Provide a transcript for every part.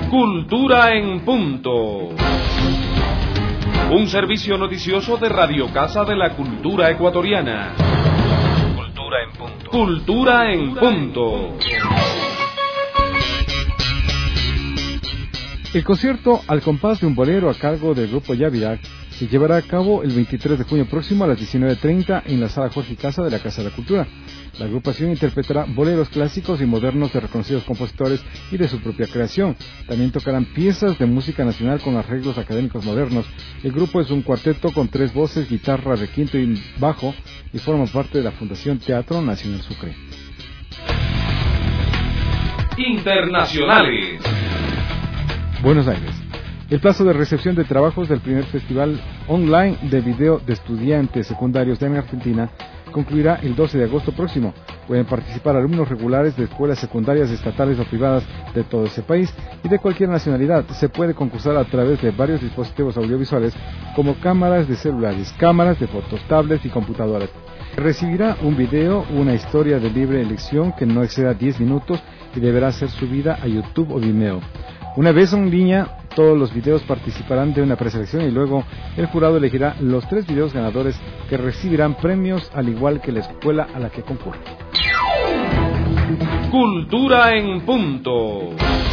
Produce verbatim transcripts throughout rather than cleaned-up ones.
Cultura en punto. Un servicio noticioso de Radio Casa de la Cultura Ecuatoriana. Cultura en punto. Cultura en punto. El concierto Al compás de un bolero a cargo del grupo Yavirac se llevará a cabo el veintitrés de junio próximo a las diecinueve treinta en la sala Jorge Casa de la Casa de la Cultura. La agrupación interpretará boleros clásicos y modernos de reconocidos compositores y de su propia creación. También tocarán piezas de música nacional con arreglos académicos modernos. El grupo es un cuarteto con tres voces, guitarra, requinto y bajo y forma parte de la Fundación Teatro Nacional Sucre. Internacionales. Buenos Aires. El plazo de recepción de trabajos del primer festival online de video de estudiantes secundarios en Argentina concluirá el doce de agosto próximo. Pueden participar alumnos regulares de escuelas secundarias estatales o privadas de todo ese país y de cualquier nacionalidad. Se puede concursar a través de varios dispositivos audiovisuales como cámaras de celulares, cámaras de fotos, tablets y computadoras. Recibirá un video, una historia de libre elección que no exceda diez minutos y deberá ser subida a YouTube o Vimeo. Una vez en línea, todos los videos participarán de una preselección y luego el jurado elegirá los tres videos ganadores que recibirán premios al igual que la escuela a la que concurren. Cultura en punto.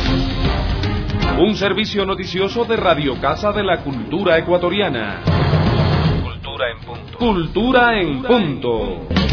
Un servicio noticioso de Radio Casa de la Cultura Ecuatoriana. Cultura en punto. Cultura en punto.